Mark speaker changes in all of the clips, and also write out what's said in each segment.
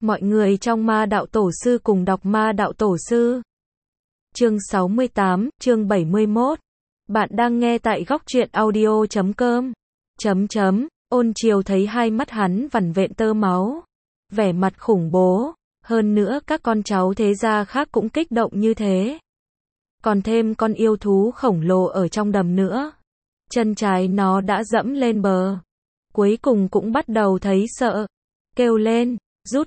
Speaker 1: Mọi người trong Ma Đạo Tổ Sư cùng đọc Ma Đạo Tổ Sư. Chương 68, chương 71. Bạn đang nghe tại góc truyện audio.com. Ôn Triều thấy hai mắt hắn vằn vện tơ máu, vẻ mặt khủng bố, hơn nữa các con cháu thế gia khác cũng kích động như thế. Còn thêm con yêu thú khổng lồ ở trong đầm nữa. Chân trái nó đã dẫm lên bờ. Cuối cùng cũng bắt đầu thấy sợ. Kêu lên,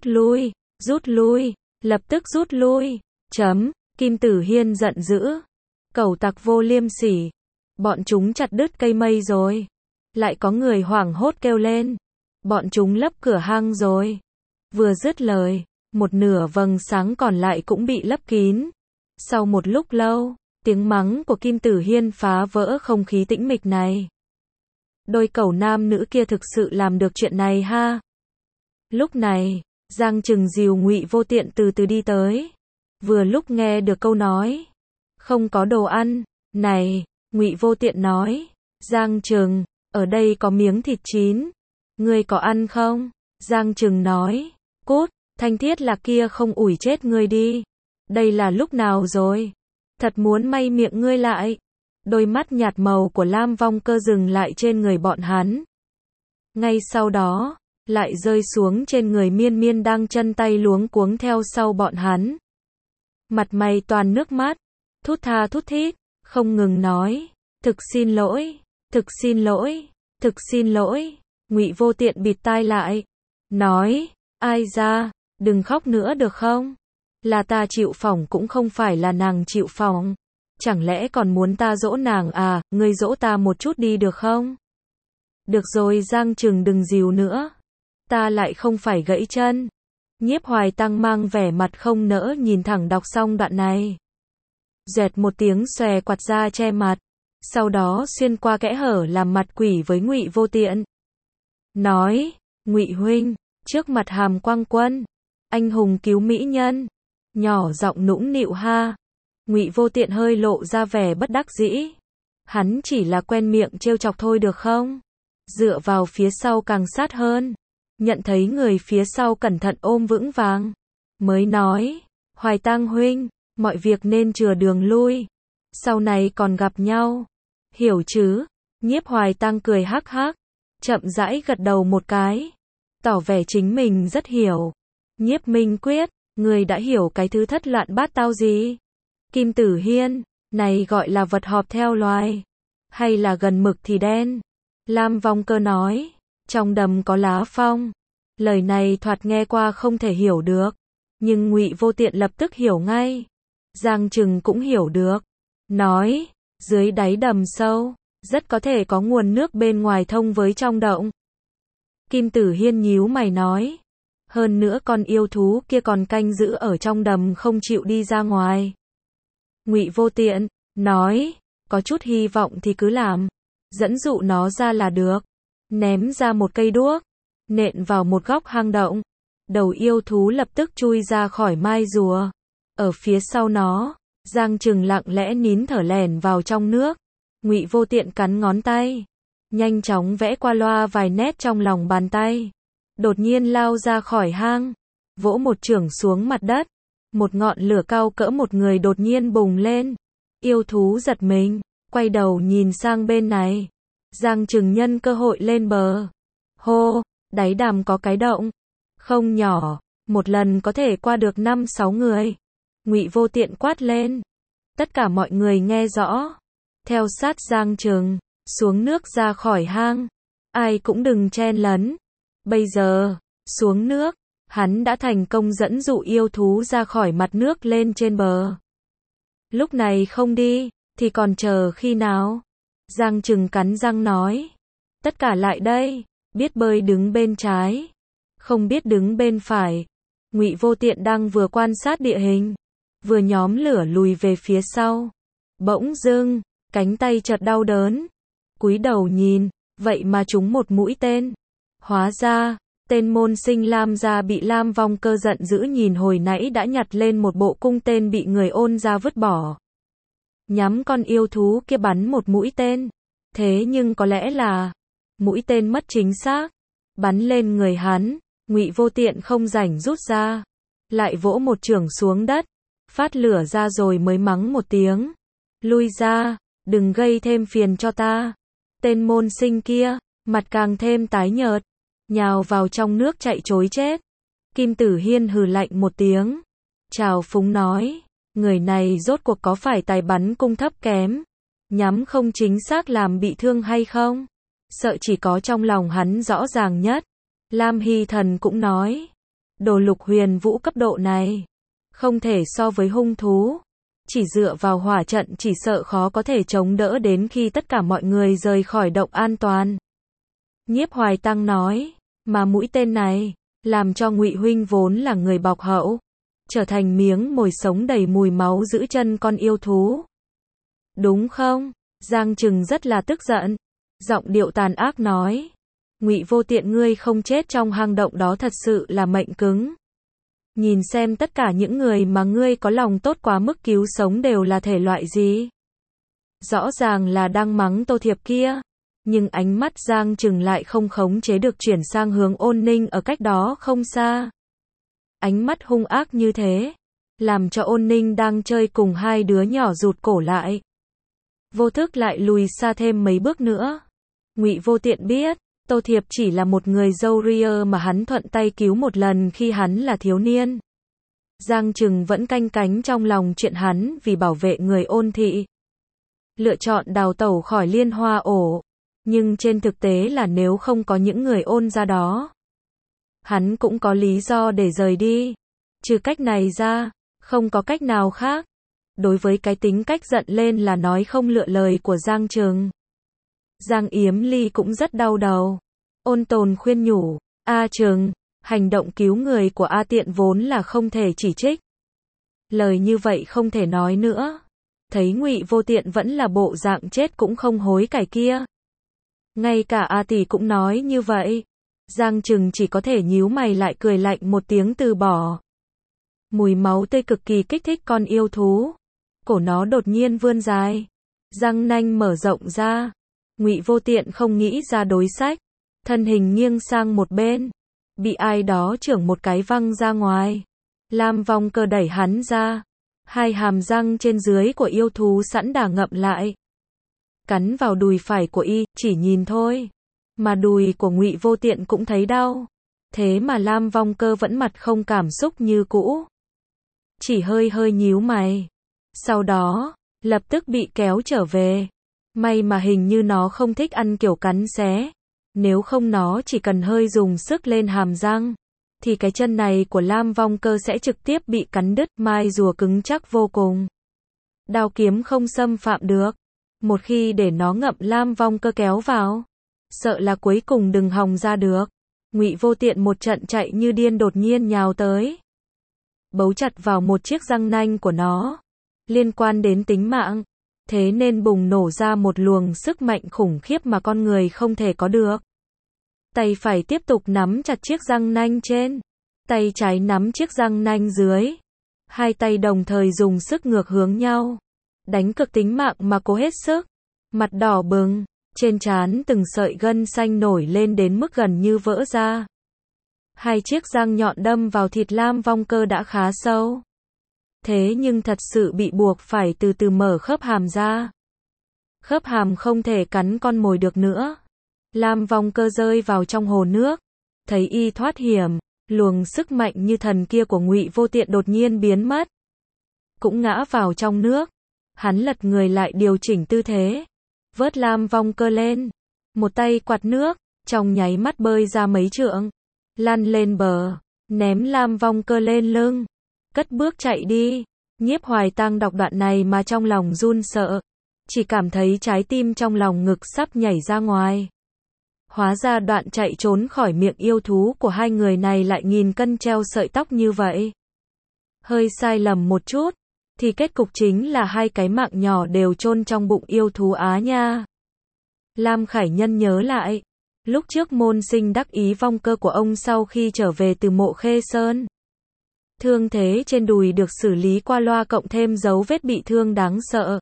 Speaker 1: rút lui, lập tức rút lui. Kim Tử Hiên giận dữ. Cẩu tặc vô liêm sỉ. Bọn chúng chặt đứt cây mây rồi. Lại có người hoảng hốt kêu lên. Bọn chúng lấp cửa hang rồi. Vừa dứt lời, một nửa vầng sáng còn lại cũng bị lấp kín. Sau một lúc lâu, tiếng mắng của Kim Tử Hiên phá vỡ không khí tĩnh mịch này. Đôi cẩu nam nữ kia thực sự làm được chuyện này ha. Lúc này, Giang Trừng dìu Ngụy Vô Tiện từ từ đi tới. Vừa lúc nghe được câu nói, không có đồ ăn. Này, Ngụy Vô Tiện nói, Giang Trừng, ở đây có miếng thịt chín. Ngươi có ăn không? Giang Trừng nói, cút, Thanh Thiết Lạc kia không ủi chết ngươi đi. Đây là lúc nào rồi? Thật muốn may miệng ngươi lại. Đôi mắt nhạt màu của Lam Vong Cơ dừng lại trên người bọn hắn. Ngay sau đó, lại rơi xuống trên người Miên Miên đang chân tay luống cuống theo sau bọn hắn. Mặt mày toàn nước mắt, thút tha thút thít, không ngừng nói, thực xin lỗi, thực xin lỗi, thực xin lỗi. Ngụy Vô Tiện bịt tai lại, nói, ai ra, đừng khóc nữa được không? Là ta chịu phỏng cũng không phải là nàng chịu phỏng. Chẳng lẽ còn muốn ta dỗ nàng à, ngươi dỗ ta một chút đi được không? Được rồi Giang Trừng đừng dìu nữa. Ta lại không phải gãy chân. Nhiếp Hoài Tăng mang vẻ mặt không nỡ nhìn thẳng đọc xong đoạn này. Dẹt một tiếng xòe quạt ra che mặt. Sau đó xuyên qua kẽ hở làm mặt quỷ với Ngụy Vô Tiện. Nói, Ngụy huynh, trước mặt Hàm Quang Quân, anh hùng cứu mỹ nhân. Nhỏ giọng nũng nịu ha. Ngụy Vô Tiện hơi lộ ra vẻ bất đắc dĩ. Hắn chỉ là quen miệng trêu chọc thôi được không? Dựa vào phía sau càng sát hơn. Nhận thấy người phía sau cẩn thận ôm vững vàng. Mới nói, Hoài Tăng huynh, mọi việc nên chừa đường lui. Sau này còn gặp nhau. Hiểu chứ? Nhiếp Hoài Tăng cười hắc hắc. Chậm rãi gật đầu một cái. Tỏ vẻ chính mình rất hiểu. Nhiếp Minh Quyết, người đã hiểu cái thứ thất loạn bát tao gì? Kim Tử Hiên, này gọi là vật họp theo loài. Hay là gần mực thì đen? Lam Vong Cơ nói, trong đầm có lá phong. Lời này thoạt nghe qua không thể hiểu được. Nhưng Ngụy Vô Tiện lập tức hiểu ngay. Giang Trừng cũng hiểu được. Nói, dưới đáy đầm sâu, rất có thể có nguồn nước bên ngoài thông với trong động. Kim Tử Hiên nhíu mày nói. Hơn nữa con yêu thú kia còn canh giữ ở trong đầm không chịu đi ra ngoài. Ngụy Vô Tiện nói, có chút hy vọng thì cứ làm. Dẫn dụ nó ra là được. Ném ra một cây đuốc, nện vào một góc hang động. Đầu yêu thú lập tức chui ra khỏi mai rùa. Ở phía sau nó, Giang Trừng lặng lẽ nín thở lẻn vào trong nước. Ngụy Vô Tiện cắn ngón tay, nhanh chóng vẽ qua loa vài nét trong lòng bàn tay. Đột nhiên lao ra khỏi hang, vỗ một chưởng xuống mặt đất. Một ngọn lửa cao cỡ một người đột nhiên bùng lên. Yêu thú giật mình, quay đầu nhìn sang bên này. Giang Trừng nhân cơ hội lên bờ. Hô, đáy đầm có cái động. Không nhỏ, một lần có thể qua được 5-6 người. Ngụy Vô Tiện quát lên. Tất cả mọi người nghe rõ. Theo sát Giang Trừng, xuống nước ra khỏi hang. Ai cũng đừng chen lấn. Bây giờ, xuống nước, hắn đã thành công dẫn dụ yêu thú ra khỏi mặt nước lên trên bờ. Lúc này không đi, thì còn chờ khi nào? Giang Trừng cắn răng nói. Tất cả lại đây, biết bơi đứng bên trái, không biết đứng bên phải. Ngụy Vô Tiện đang vừa quan sát địa hình, vừa nhóm lửa lùi về phía sau. Bỗng dưng, cánh tay chợt đau đớn. Cúi đầu nhìn, vậy mà trúng một mũi tên. Hóa ra, tên môn sinh Lam gia bị Lam Vong Cơ giận dữ nhìn hồi nãy đã nhặt lên một bộ cung tên bị người Ôn gia vứt bỏ. Nhắm con yêu thú kia bắn một mũi tên. Thế nhưng có lẽ là mũi tên mất chính xác, bắn lên người hắn, Ngụy Vô Tiện không rảnh rút ra, lại vỗ một chưởng xuống đất, phát lửa ra rồi mới mắng một tiếng. Lui ra, đừng gây thêm phiền cho ta. Tên môn sinh kia, mặt càng thêm tái nhợt, nhào vào trong nước chạy trối chết. Kim Tử Hiên hừ lạnh một tiếng, trào phúng nói, người này rốt cuộc có phải tài bắn cung thấp kém, nhắm không chính xác làm bị thương hay không? Sợ chỉ có trong lòng hắn rõ ràng nhất. Lam Hy Thần cũng nói, đồ Lục Huyền Vũ cấp độ này, không thể so với hung thú. Chỉ dựa vào hỏa trận chỉ sợ khó có thể chống đỡ đến khi tất cả mọi người rời khỏi động an toàn. Nhiếp Hoài Tăng nói, mà mũi tên này, làm cho Ngụy huynh vốn là người bọc hậu, trở thành miếng mồi sống đầy mùi máu giữ chân con yêu thú. Đúng không? Giang Trừng rất là tức giận, giọng điệu tàn ác nói, Ngụy Vô Tiện ngươi không chết trong hang động đó thật sự là mệnh cứng. Nhìn xem tất cả những người mà ngươi có lòng tốt quá mức cứu sống đều là thể loại gì. Rõ ràng là đang mắng Tô Thiệp kia, nhưng ánh mắt Giang Trừng lại không khống chế được chuyển sang hướng Ôn Ninh ở cách đó không xa. Ánh mắt hung ác như thế, làm cho Ôn Ninh đang chơi cùng hai đứa nhỏ rụt cổ lại. Vô thức lại lùi xa thêm mấy bước nữa. Ngụy Vô Tiện biết, Tô Thiệp chỉ là một người dâu ria mà hắn thuận tay cứu một lần khi hắn là thiếu niên. Giang Trừng vẫn canh cánh trong lòng chuyện hắn vì bảo vệ người Ôn thị, lựa chọn đào tẩu khỏi Liên Hoa ổ. Nhưng trên thực tế là nếu không có những người Ôn ra đó, hắn cũng có lý do để rời đi. Trừ cách này ra, không có cách nào khác. Đối với cái tính cách giận lên là nói không lựa lời của Giang Trừng, Giang Yếm Ly cũng rất đau đầu. Ôn Tồn khuyên nhủ, A Trừng, hành động cứu người của A Tiện vốn là không thể chỉ trích. Lời như vậy không thể nói nữa. Thấy Ngụy Vô Tiện vẫn là bộ dạng chết cũng không hối cải kia. Ngay cả A Tỷ cũng nói như vậy. Giang Trừng chỉ có thể nhíu mày lại cười lạnh một tiếng từ bỏ. Mùi máu tươi cực kỳ kích thích con yêu thú. Cổ nó đột nhiên vươn dài, răng nanh mở rộng ra. Ngụy Vô Tiện không nghĩ ra đối sách, thân hình nghiêng sang một bên, bị ai đó chưởng một cái văng ra ngoài. Lam Vong Cơ đẩy hắn ra, hai hàm răng trên dưới của yêu thú sẵn đà ngậm lại, cắn vào đùi phải của y, chỉ nhìn thôi, mà đùi của Ngụy Vô Tiện cũng thấy đau. Thế mà Lam Vong Cơ vẫn mặt không cảm xúc như cũ, chỉ hơi hơi nhíu mày. Sau đó, lập tức bị kéo trở về. May mà hình như nó không thích ăn kiểu cắn xé. Nếu không nó chỉ cần hơi dùng sức lên hàm răng, thì cái chân này của Lam Vong Cơ sẽ trực tiếp bị cắn đứt, mai rùa cứng chắc vô cùng. Đao kiếm không xâm phạm được. Một khi để nó ngậm Lam Vong Cơ kéo vào, sợ là cuối cùng đừng hòng ra được. Ngụy Vô Tiện một trận chạy như điên đột nhiên nhào tới, bấu chặt vào một chiếc răng nanh của nó, liên quan đến tính mạng, thế nên bùng nổ ra một luồng sức mạnh khủng khiếp mà con người không thể có được. Tay phải tiếp tục nắm chặt chiếc răng nanh trên, tay trái nắm chiếc răng nanh dưới. Hai tay đồng thời dùng sức ngược hướng nhau, đánh cực tính mạng mà cố hết sức. Mặt đỏ bừng, trên trán từng sợi gân xanh nổi lên đến mức gần như vỡ ra. Hai chiếc răng nhọn đâm vào thịt Lam Vong Cơ đã khá sâu. Thế nhưng thật sự bị buộc phải từ từ mở khớp hàm ra. Khớp hàm không thể cắn con mồi được nữa. Lam Vong Cơ rơi vào trong hồ nước, thấy y thoát hiểm, luồng sức mạnh như thần kia của Ngụy Vô Tiện đột nhiên biến mất, cũng ngã vào trong nước. Hắn lật người lại điều chỉnh tư thế, vớt Lam Vong Cơ lên, một tay quạt nước, trong nháy mắt bơi ra mấy trượng, lăn lên bờ, ném Lam Vong Cơ lên lưng, cất bước chạy đi. Nhiếp Hoài Tăng đọc đoạn này mà trong lòng run sợ, chỉ cảm thấy trái tim trong lòng ngực sắp nhảy ra ngoài. Hóa ra đoạn chạy trốn khỏi miệng yêu thú của hai người này lại nghìn cân treo sợi tóc như vậy. Hơi sai lầm một chút, thì kết cục chính là hai cái mạng nhỏ đều chôn trong bụng yêu thú Á nha. Lam Khải Nhân nhớ lại, lúc trước môn sinh đắc ý Vong Cơ của ông sau khi trở về từ Mộ Khê Sơn, thương thế trên đùi được xử lý qua loa cộng thêm dấu vết bị thương đáng sợ.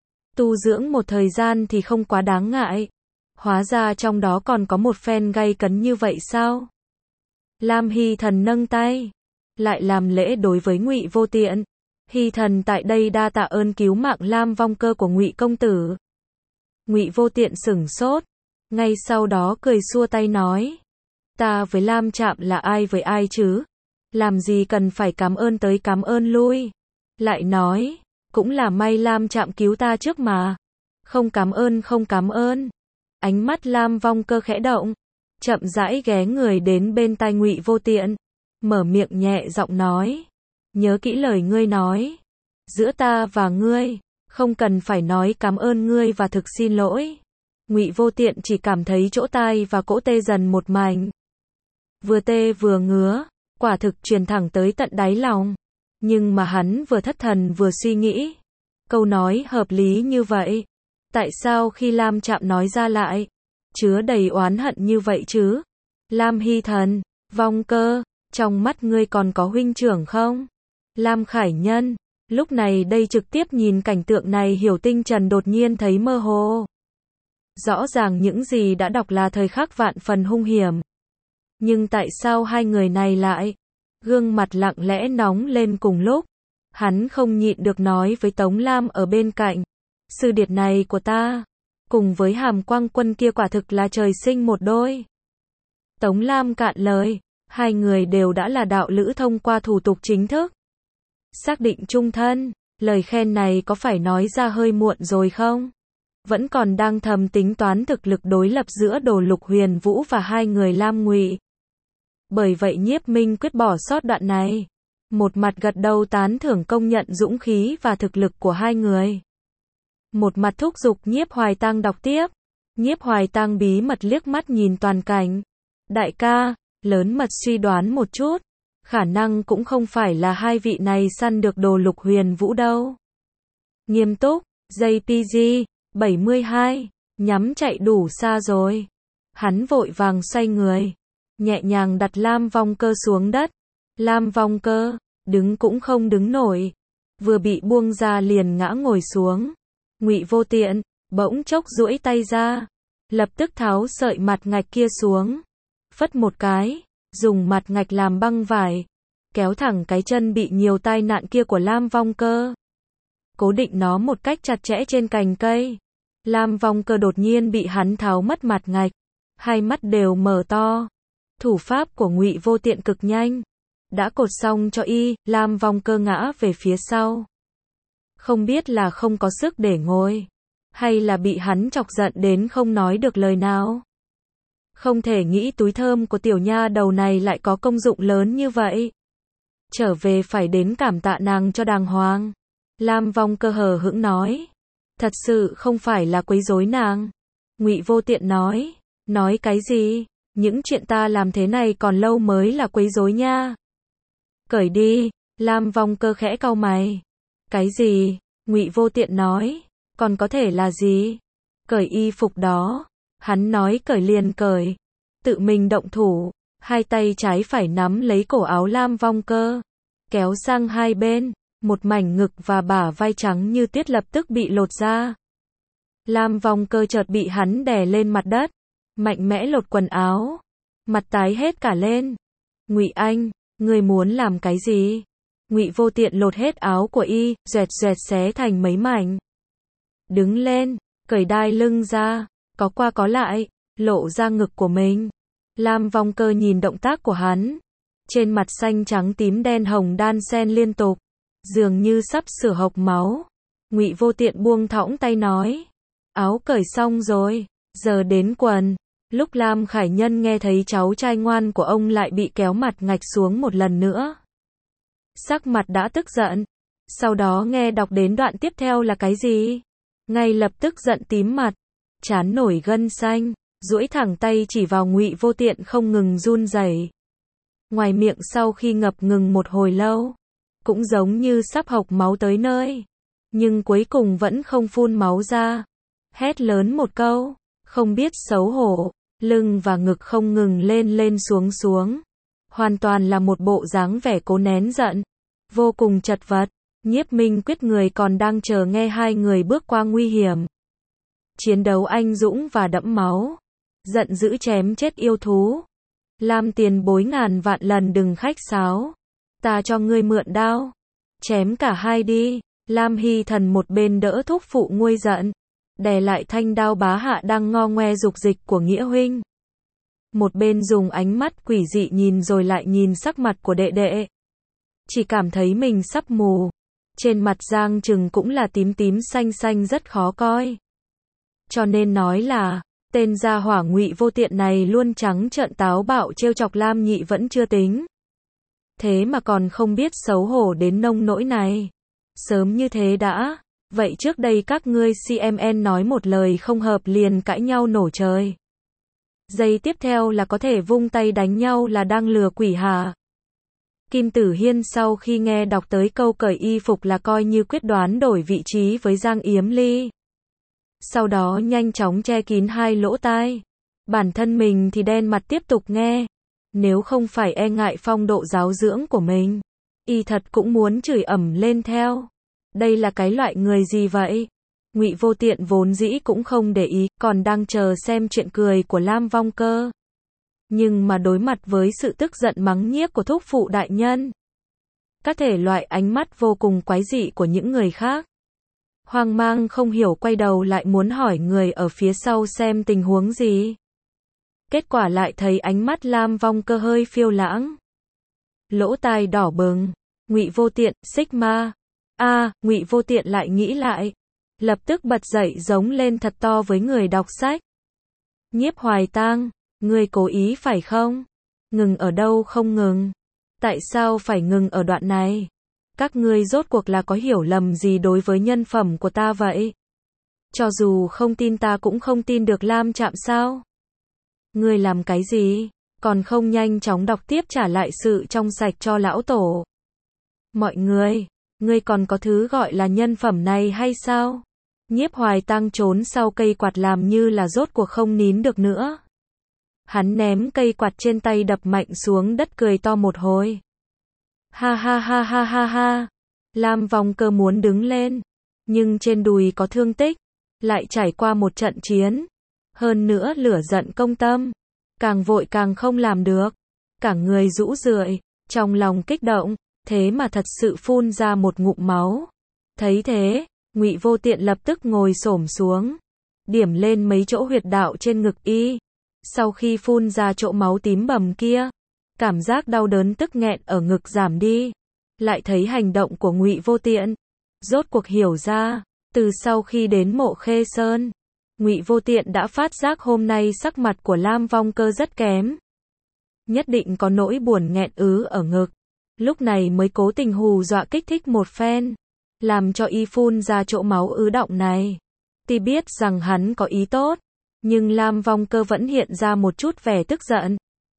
Speaker 1: Tu dưỡng một thời gian thì không quá đáng ngại. Hóa ra trong đó còn có một phen gay cấn như vậy sao? Lam Hy Thần nâng tay, lại làm lễ đối với Ngụy Vô Tiện. Hy Thần tại đây đa tạ ơn cứu mạng Lam Vong Cơ của Ngụy công tử. Ngụy Vô Tiện sửng sốt, ngay sau đó cười xua tay nói, ta với Lam Trạm là ai với ai chứ? Làm gì cần phải cảm ơn tới cảm ơn lui. Lại nói, cũng là may Lam Trạm cứu ta trước mà. Không cảm ơn không cảm ơn. Ánh mắt Lam Vong Cơ khẽ động, chậm rãi ghé người đến bên tai Ngụy Vô Tiện, mở miệng nhẹ giọng nói, nhớ kỹ lời ngươi nói, giữa ta và ngươi, không cần phải nói cảm ơn ngươi và thực xin lỗi. Ngụy Vô Tiện chỉ cảm thấy chỗ tai và cỗ tê dần một mảnh. Vừa tê vừa ngứa, quả thực truyền thẳng tới tận đáy lòng. Nhưng mà hắn vừa thất thần vừa suy nghĩ. Câu nói hợp lý như vậy. Tại sao khi Lam Trạm nói ra lại, chứa đầy oán hận như vậy chứ? Lam Hy Thần, Vong Cơ, trong mắt ngươi còn có huynh trưởng không? Lam Khải Nhân, lúc này đây trực tiếp nhìn cảnh tượng này Hiểu Tinh Trần đột nhiên thấy mơ hồ. Rõ ràng những gì đã đọc là thời khắc vạn phần hung hiểm. Nhưng tại sao hai người này lại, gương mặt lặng lẽ nóng lên cùng lúc? Hắn không nhịn được nói với Tống Lam ở bên cạnh, sư điệt này của ta, cùng với Hàm Quang Quân kia quả thực là trời sinh một đôi. Tống Lam cạn lời, hai người đều đã là đạo lữ thông qua thủ tục chính thức. Xác định chung thân, lời khen này có phải nói ra hơi muộn rồi không? Vẫn còn đang thầm tính toán thực lực đối lập giữa Đồ Lục Huyền Vũ và hai người Lam Ngụy. Bởi vậy Nhiếp Minh quyết bỏ sót đoạn này. Một mặt gật đầu tán thưởng công nhận dũng khí và thực lực của hai người. Một mặt thúc giục Nhiếp Hoài Tăng đọc tiếp. Nhiếp Hoài Tăng bí mật liếc mắt nhìn toàn cảnh. Đại ca, lớn mật suy đoán một chút. Khả năng cũng không phải là hai vị này săn được Đồ Lục Huyền Vũ đâu. Nghiêm túc, JPG, 72, nhắm chạy đủ xa rồi. Hắn vội vàng xoay người, nhẹ nhàng đặt Lam Vong Cơ xuống đất. Lam Vong Cơ, đứng cũng không đứng nổi. Vừa bị buông ra liền ngã ngồi xuống. Ngụy Vô Tiện, bỗng chốc duỗi tay ra. Lập tức tháo sợi mặt ngạch kia xuống. Phất một cái, dùng mặt ngạch làm băng vải. Kéo thẳng cái chân bị nhiều tai nạn kia của Lam Vong Cơ. Cố định nó một cách chặt chẽ trên cành cây. Lam Vong Cơ đột nhiên bị hắn tháo mất mặt ngạch. Hai mắt đều mở to. Thủ pháp của Ngụy Vô Tiện cực nhanh. Đã cột xong cho y, Lam Vong Cơ ngã về phía sau. Không biết là không có sức để ngồi, hay là bị hắn chọc giận đến không nói được lời nào. Không thể nghĩ túi thơm của tiểu nha đầu này lại có công dụng lớn như vậy. Trở về phải đến cảm tạ nàng cho đàng hoàng. Lam Vong Cơ hờ hững nói. Thật sự không phải là quấy rối nàng. Ngụy Vô Tiện nói. Nói cái gì? Những chuyện ta làm thế này còn lâu mới là quấy rối nha. Cởi đi. Lam Vong Cơ khẽ cau mày. Cái gì? Ngụy Vô Tiện nói. Còn có thể là gì? Cởi y phục đó. Hắn nói cởi liền cởi. Tự mình động thủ. Hai tay trái phải nắm lấy cổ áo Lam Vong Cơ. Kéo sang hai bên. Một mảnh ngực và bả vai trắng như tuyết lập tức bị lột ra. Lam Vong Cơ chợt bị hắn đè lên mặt đất. Mạnh mẽ lột quần áo. Mặt tái hết cả lên. Ngụy Anh, ngươi muốn làm cái gì? Ngụy Vô Tiện lột hết áo của y, dẹt dẹt xé thành mấy mảnh. Đứng lên, cởi đai lưng ra, có qua có lại, lộ ra ngực của mình. Lam Vong Cơ nhìn động tác của hắn. Trên mặt xanh trắng tím đen hồng đan xen liên tục. Dường như sắp sửa hộc máu. Ngụy Vô Tiện buông thõng tay nói. Áo cởi xong rồi, giờ đến quần. Lúc Lam Khải Nhân nghe thấy cháu trai ngoan của ông lại bị kéo mặt ngạch xuống một lần nữa. Sắc mặt đã tức giận. Sau đó nghe đọc đến đoạn tiếp theo là cái gì? Ngay lập tức giận tím mặt. Trán nổi gân xanh. Duỗi thẳng tay chỉ vào Ngụy Vô Tiện không ngừng run rẩy. Ngoài miệng sau khi ngập ngừng một hồi lâu. Cũng giống như sắp hộc máu tới nơi. Nhưng cuối cùng vẫn không phun máu ra. Hét lớn một câu. Không biết xấu hổ. Lưng và ngực không ngừng lên lên xuống xuống. Hoàn toàn là một bộ dáng vẻ cố nén giận. Vô cùng chật vật. Nhiếp Minh Quyết người còn đang chờ nghe hai người bước qua nguy hiểm. Chiến đấu anh dũng và đẫm máu. Giận dữ chém chết yêu thú. Lam tiền bối ngàn vạn lần đừng khách sáo. Ta cho ngươi mượn đao. Chém cả hai đi. Lam Hy Thần một bên đỡ thúc phụ nguôi giận, đè lại thanh đao bá hạ đang ngo ngoe dục dịch của Nghĩa huynh. Một bên dùng ánh mắt quỷ dị nhìn rồi lại nhìn sắc mặt của đệ đệ. Chỉ cảm thấy mình sắp mù. Trên mặt Giang Trừng cũng là tím tím xanh xanh rất khó coi. Cho nên nói là, tên gia hỏa Ngụy Vô Tiện này luôn trắng trợn táo bạo trêu chọc Lam Nhị vẫn chưa tính. Thế mà còn không biết xấu hổ đến nông nỗi này. Sớm như thế đã, vậy trước đây các ngươi CMN nói một lời không hợp liền cãi nhau nổ trời. Giây tiếp theo là có thể vung tay đánh nhau là đang lừa quỷ hả? Kim Tử Hiên sau khi nghe đọc tới câu cởi y phục là coi như quyết đoán đổi vị trí với Giang Yếm Ly. Sau đó nhanh chóng che kín hai lỗ tai. Bản thân mình thì đen mặt tiếp tục nghe. Nếu không phải e ngại phong độ giáo dưỡng của mình, y thật cũng muốn chửi ầm lên theo. Đây là cái loại người gì vậy? Ngụy Vô Tiện vốn dĩ cũng không để ý, còn đang chờ xem chuyện cười của Lam Vong Cơ. Nhưng mà đối mặt với sự tức giận mắng nhiếc của thúc phụ đại nhân, các thể loại ánh mắt vô cùng quái dị của những người khác, hoang mang không hiểu quay đầu lại muốn hỏi người ở phía sau xem tình huống gì. Kết quả lại thấy ánh mắt Lam Vong Cơ hơi phiêu lãng, lỗ tai đỏ bừng. Ngụy Vô Tiện, Sigma. Ngụy Vô Tiện lại nghĩ lại, lập tức bật dậy giống lên thật to với người đọc sách. Nhiếp Hoài Tang, ngươi cố ý phải không? Ngừng ở đâu không ngừng? Tại sao phải ngừng ở đoạn này? Các ngươi rốt cuộc là có hiểu lầm gì đối với nhân phẩm của ta vậy? Cho dù không tin ta cũng không tin được Lam Trạm sao? Ngươi làm cái gì? Còn không nhanh chóng đọc tiếp trả lại sự trong sạch cho lão tổ. Mọi người, ngươi còn có thứ gọi là nhân phẩm này hay sao? Nhiếp Hoài Tang trốn sau cây quạt làm như là rốt cuộc không nín được nữa. Hắn ném cây quạt trên tay đập mạnh xuống đất cười to một hồi. Ha ha ha ha ha ha. Lam Vong Cơ muốn đứng lên, nhưng trên đùi có thương tích, lại trải qua một trận chiến. Hơn nữa lửa giận công tâm, càng vội càng không làm được. Cả người rũ rượi, trong lòng kích động, thế mà thật sự phun ra một ngụm máu. Thấy thế, Ngụy Vô Tiện lập tức ngồi xổm xuống, điểm lên mấy chỗ huyệt đạo trên ngực y. Sau khi phun ra chỗ máu tím bầm kia, cảm giác đau đớn tức nghẹn ở ngực giảm đi. Lại thấy hành động của Ngụy Vô Tiện, rốt cuộc hiểu ra, từ sau khi đến Mộ Khê Sơn, Ngụy Vô Tiện đã phát giác hôm nay sắc mặt của Lam Vong Cơ rất kém. Nhất định có nỗi buồn nghẹn ứ ở ngực. Lúc này mới cố tình hù dọa kích thích một phen, làm cho y phun ra chỗ máu ứ đọng này. Tuy biết rằng hắn có ý tốt, nhưng Lam Vong Cơ vẫn hiện ra một chút vẻ tức giận.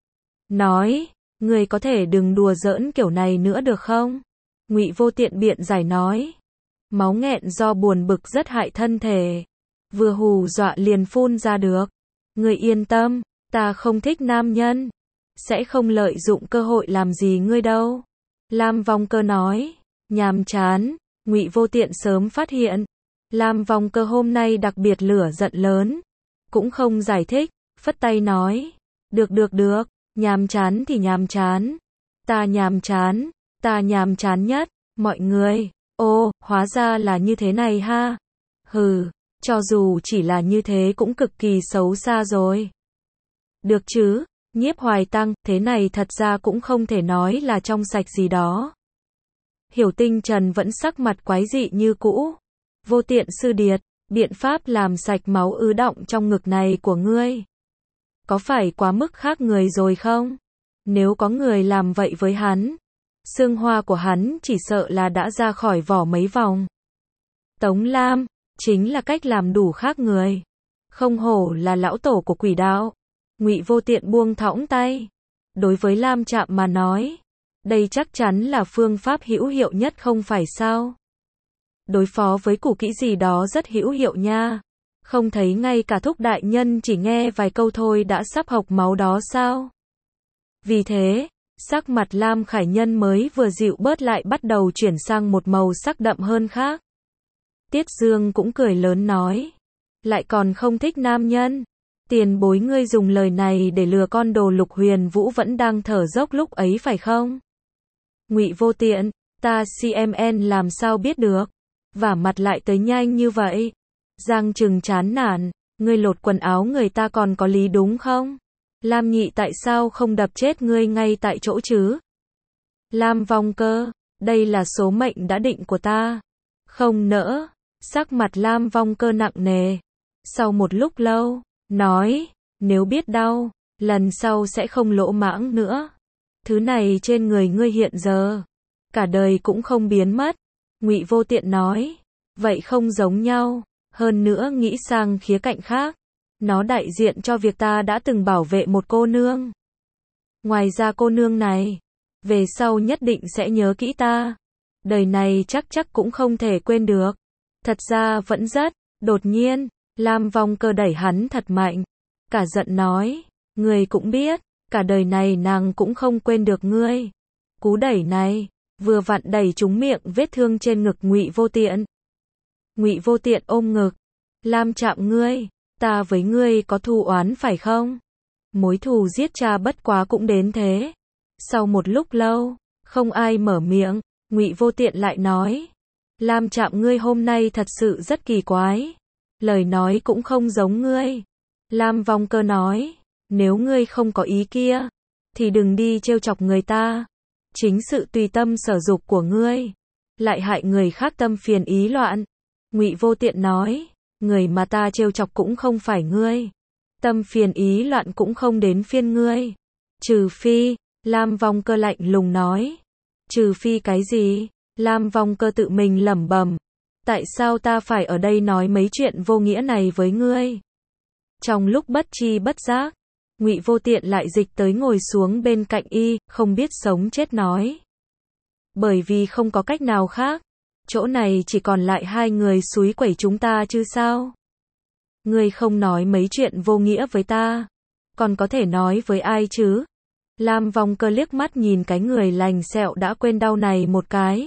Speaker 1: Nói, người có thể đừng đùa giỡn kiểu này nữa được không? Ngụy Vô Tiện biện giải nói. Máu nghẹn do buồn bực rất hại thân thể. Vừa hù dọa liền phun ra được. Người yên tâm, ta không thích nam nhân. Sẽ không lợi dụng cơ hội làm gì ngươi đâu. Lam Vong Cơ nói. Nhàm chán. Ngụy Vô Tiện sớm phát hiện. Lam Vong Cơ hôm nay đặc biệt lửa giận lớn. Cũng không giải thích, phất tay nói. Được. Nhàm chán thì nhàm chán. Ta nhàm chán nhất. Mọi người, hóa ra là như thế này ha. Hừ, cho dù chỉ là như thế cũng cực kỳ xấu xa rồi. Được chứ, Nhiếp Hoài Tang, thế này thật ra cũng không thể nói là trong sạch gì đó. Hiểu Tinh Trần vẫn sắc mặt quái dị như cũ. Vô Tiện sư điệt, biện pháp làm sạch máu ứ đọng trong ngực này của ngươi, có phải quá mức khác người rồi không? Nếu có người làm vậy với hắn, xương hoa của hắn chỉ sợ là đã ra khỏi vỏ mấy vòng. Tống Lam, chính là cách làm đủ khác người. Không hổ là lão tổ của quỷ đạo. Ngụy Vô Tiện buông thõng tay. Đối với Lam Trạm mà nói, đây chắc chắn là phương pháp hữu hiệu nhất không phải sao? Đối phó với củ kỹ gì đó rất hữu hiệu nha. Không thấy ngay cả thúc đại nhân chỉ nghe vài câu thôi đã sắp hộc máu đó sao? Vì thế, sắc mặt Lam Khải Nhân mới vừa dịu bớt lại bắt đầu chuyển sang một màu sắc đậm hơn khác. Tiết Dương cũng cười lớn nói. Lại còn không thích nam nhân. Tiền bối ngươi dùng lời này để lừa con đồ Lục Huyền Vũ vẫn đang thở dốc lúc ấy phải không? Ngụy Vô Tiện, ta CMN làm sao biết được? Vả mặt lại tới nhanh như vậy. Giang Trừng chán nản, ngươi lột quần áo người ta còn có lý đúng không? Lam Nhị tại sao không đập chết ngươi ngay tại chỗ chứ? Lam Vong Cơ, đây là số mệnh đã định của ta. Không nỡ, sắc mặt Lam Vong Cơ nặng nề. Sau một lúc lâu, nói, nếu biết đau, lần sau sẽ không lỗ mãng nữa. Thứ này trên người ngươi hiện giờ, cả đời cũng không biến mất. Ngụy Vô Tiện nói, vậy không giống nhau, hơn nữa nghĩ sang khía cạnh khác. Nó đại diện cho việc ta đã từng bảo vệ một cô nương. Ngoài ra cô nương này, về sau nhất định sẽ nhớ kỹ ta. Đời này chắc cũng không thể quên được. Thật ra vẫn rất, đột nhiên, Lam Vong Cơ đẩy hắn thật mạnh. Cả giận nói, ngươi cũng biết, cả đời này nàng cũng không quên được ngươi. Cú đẩy này, vừa vặn đẩy trúng miệng vết thương trên ngực Ngụy Vô Tiện. Ngụy Vô Tiện ôm ngực, Lam Trạm ngươi, ta với ngươi có thù oán phải không? Mối thù giết cha bất quá cũng đến thế. Sau một lúc lâu, không ai mở miệng, Ngụy Vô Tiện lại nói, Lam Trạm ngươi hôm nay thật sự rất kỳ quái. Lời nói cũng không giống ngươi. Lam Vong Cơ nói, nếu ngươi không có ý kia, thì đừng đi trêu chọc người ta. Chính sự tùy tâm sở dục của ngươi, lại hại người khác tâm phiền ý loạn. Ngụy Vô Tiện nói, người mà ta trêu chọc cũng không phải ngươi. Tâm phiền ý loạn cũng không đến phiên ngươi. Trừ phi, Lam Vong Cơ lạnh lùng nói. Trừ phi cái gì? Lam Vong Cơ tự mình lẩm bẩm. Tại sao ta phải ở đây nói mấy chuyện vô nghĩa này với ngươi? Trong lúc bất tri bất giác, Ngụy Vô Tiện lại dịch tới ngồi xuống bên cạnh y, không biết sống chết nói. Bởi vì không có cách nào khác, chỗ này chỉ còn lại hai người xúi quẩy chúng ta chứ sao? Ngươi không nói mấy chuyện vô nghĩa với ta, còn có thể nói với ai chứ? Lam Vong Cơ liếc mắt nhìn cái người lành sẹo đã quên đau này một cái.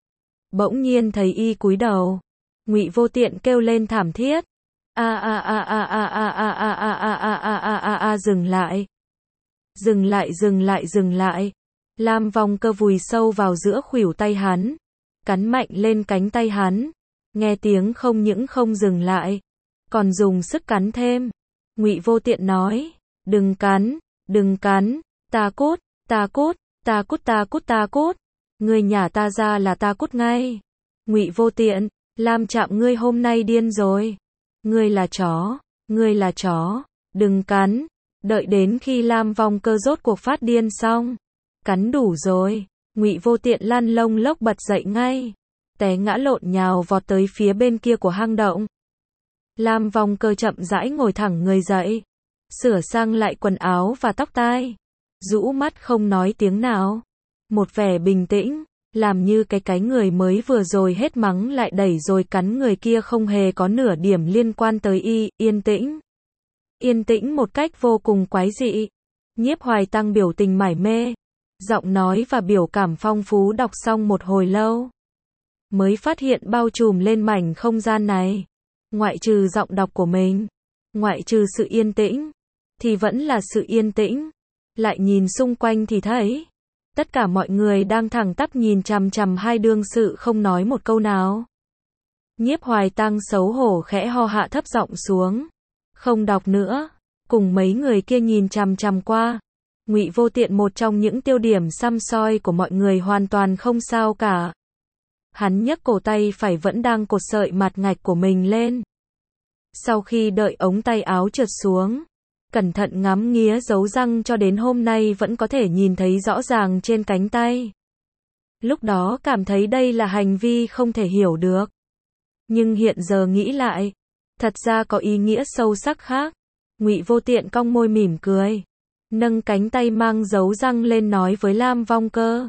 Speaker 1: Bỗng nhiên thấy y cúi đầu, Ngụy Vô Tiện kêu lên thảm thiết. Dừng lại. Dừng lại, dừng lại, dừng lại. Lam Vong Cơ vùi sâu vào giữa khuỷu tay hắn, cắn mạnh lên cánh tay hắn. Nghe tiếng không những không dừng lại, còn dùng sức cắn thêm. Ngụy Vô Tiện nói, đừng cắn, đừng cắn, ta cút, ta cút, ta cút, ta cút, ta cút. Ngươi nhả ta ra là ta cút ngay. Ngụy Vô Tiện, Lam Trạm ngươi hôm nay điên rồi. Ngươi là chó, ngươi là chó, đừng cắn. Đợi đến khi Lam Vong Cơ rốt cuộc phát điên xong, cắn đủ rồi, Ngụy Vô Tiện lăn lông lốc bật dậy ngay, té ngã lộn nhào vọt tới phía bên kia của hang động. Lam Vong Cơ chậm rãi ngồi thẳng người dậy, sửa sang lại quần áo và tóc tai, rũ mắt không nói tiếng nào, một vẻ bình tĩnh, làm như cái người mới vừa rồi hết mắng lại đẩy rồi cắn người kia không hề có nửa điểm liên quan tới y, yên tĩnh. Yên tĩnh một cách vô cùng quái dị. Nhiếp Hoài Tăng biểu tình mải mê, giọng nói và biểu cảm phong phú đọc xong một hồi lâu, mới phát hiện bao trùm lên mảnh không gian này, ngoại trừ giọng đọc của mình, ngoại trừ sự yên tĩnh, thì vẫn là sự yên tĩnh. Lại nhìn xung quanh thì thấy, tất cả mọi người đang thẳng tắp nhìn chằm chằm hai đương sự không nói một câu nào. Nhiếp Hoài Tăng xấu hổ khẽ ho hạ thấp giọng xuống, không đọc nữa, cùng mấy người kia nhìn chằm chằm qua. Ngụy Vô Tiện một trong những tiêu điểm săm soi của mọi người hoàn toàn không sao cả. Hắn nhấc cổ tay phải vẫn đang cột sợi mặt ngạch của mình lên. Sau khi đợi ống tay áo trượt xuống, cẩn thận ngắm nghía dấu răng cho đến hôm nay vẫn có thể nhìn thấy rõ ràng trên cánh tay. Lúc đó cảm thấy đây là hành vi không thể hiểu được. Nhưng hiện giờ nghĩ lại, thật ra có ý nghĩa sâu sắc khác. Ngụy Vô Tiện cong môi mỉm cười, nâng cánh tay mang dấu răng lên nói với Lam Vong Cơ.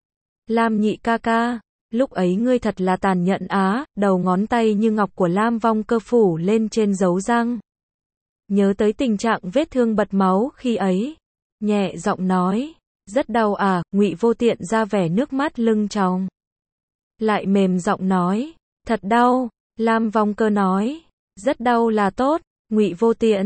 Speaker 1: Lam nhị ca ca, lúc ấy ngươi thật là tàn nhẫn á. Đầu ngón tay như ngọc của Lam Vong Cơ phủ lên trên dấu răng. Nhớ tới tình trạng vết thương bật máu khi ấy, nhẹ giọng nói, rất đau à. Ngụy Vô Tiện ra vẻ nước mắt lưng tròng, lại mềm giọng nói, thật đau. Lam Vong Cơ nói, rất đau là tốt. Ngụy Vô Tiện,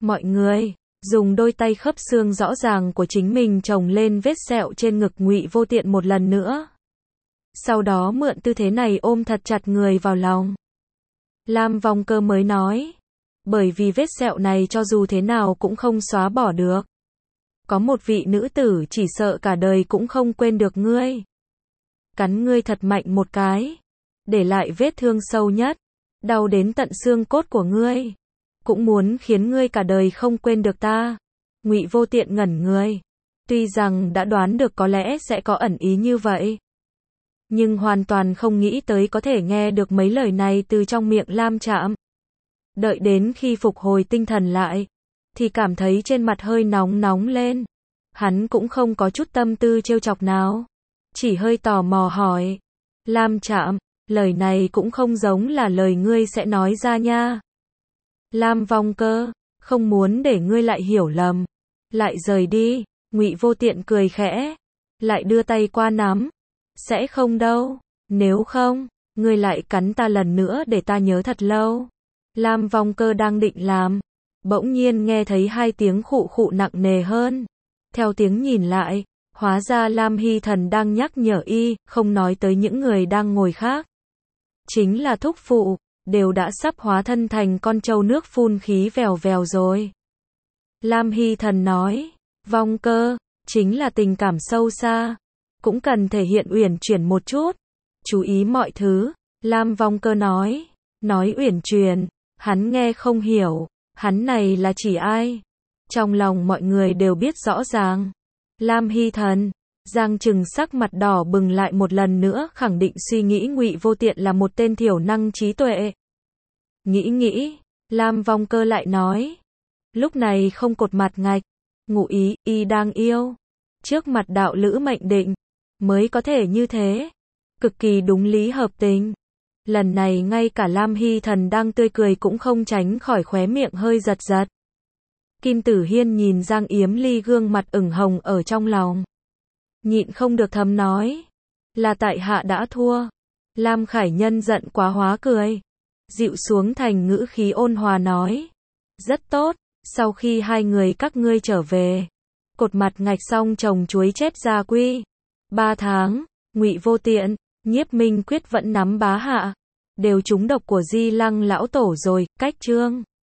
Speaker 1: Mọi người dùng đôi tay khớp xương rõ ràng của chính mình chồng lên vết sẹo trên ngực Ngụy Vô Tiện một lần nữa. Sau đó mượn tư thế này ôm thật chặt người vào lòng. Lam Vong Cơ mới nói, bởi vì vết sẹo này cho dù thế nào cũng không xóa bỏ được. Có một vị nữ tử chỉ sợ cả đời cũng không quên được ngươi. Cắn ngươi thật mạnh một cái, để lại vết thương sâu nhất, đau đến tận xương cốt của ngươi. Cũng muốn khiến ngươi cả đời không quên được ta. Ngụy Vô Tiện ngẩn người. Tuy rằng đã đoán được có lẽ sẽ có ẩn ý như vậy, nhưng hoàn toàn không nghĩ tới có thể nghe được mấy lời này từ trong miệng Lam Trạm. Đợi đến khi phục hồi tinh thần lại, thì cảm thấy trên mặt hơi nóng nóng lên. Hắn cũng không có chút tâm tư trêu chọc nào, chỉ hơi tò mò hỏi, Lam Trạm, lời này cũng không giống là lời ngươi sẽ nói ra nha. Lam Vong Cơ, không muốn để ngươi lại hiểu lầm, lại rời đi. Ngụy Vô Tiện cười khẽ, lại đưa tay qua nắm, sẽ không đâu, nếu không, ngươi lại cắn ta lần nữa để ta nhớ thật lâu. Lam Vong Cơ đang định làm, bỗng nhiên nghe thấy hai tiếng khụ khụ nặng nề hơn. Theo tiếng nhìn lại, hóa ra Lam Hy Thần đang nhắc nhở y, không nói tới những người đang ngồi khác. Chính là thúc phụ, đều đã sắp hóa thân thành con trâu nước phun khí vèo vèo rồi. Lam Hy Thần nói, Vong Cơ, chính là tình cảm sâu xa, cũng cần thể hiện uyển chuyển một chút, chú ý mọi thứ. Lam Vong Cơ nói uyển chuyển, hắn nghe không hiểu, hắn này là chỉ ai? Trong lòng mọi người đều biết rõ ràng. Lam Hy Thần, Giang Trừng sắc mặt đỏ bừng lại một lần nữa khẳng định suy nghĩ Ngụy Vô Tiện là một tên thiểu năng trí tuệ. Nghĩ, Lam Vong Cơ lại nói, lúc này không cột mặt ngạch, ngụ ý, y đang yêu. Trước mặt đạo lữ mệnh định, mới có thể như thế. Cực kỳ đúng lý hợp tình. Lần này ngay cả Lam Hy Thần đang tươi cười cũng không tránh khỏi khóe miệng hơi giật giật. Kim Tử Hiên nhìn Giang Yếm Ly gương mặt ửng hồng ở trong lòng, nhịn không được thầm nói, là tại hạ đã thua. Lam Khải Nhân giận quá hóa cười, dịu xuống thành ngữ khí ôn hòa nói, rất tốt, sau khi hai người các ngươi trở về, cột mặt ngạch xong trồng chuối chép gia quy. 3 tháng, Ngụy Vô Tiện, Nhiếp Minh Quyết vẫn nắm bá hạ, đều trúng độc của Di Lăng lão tổ rồi. Cách chương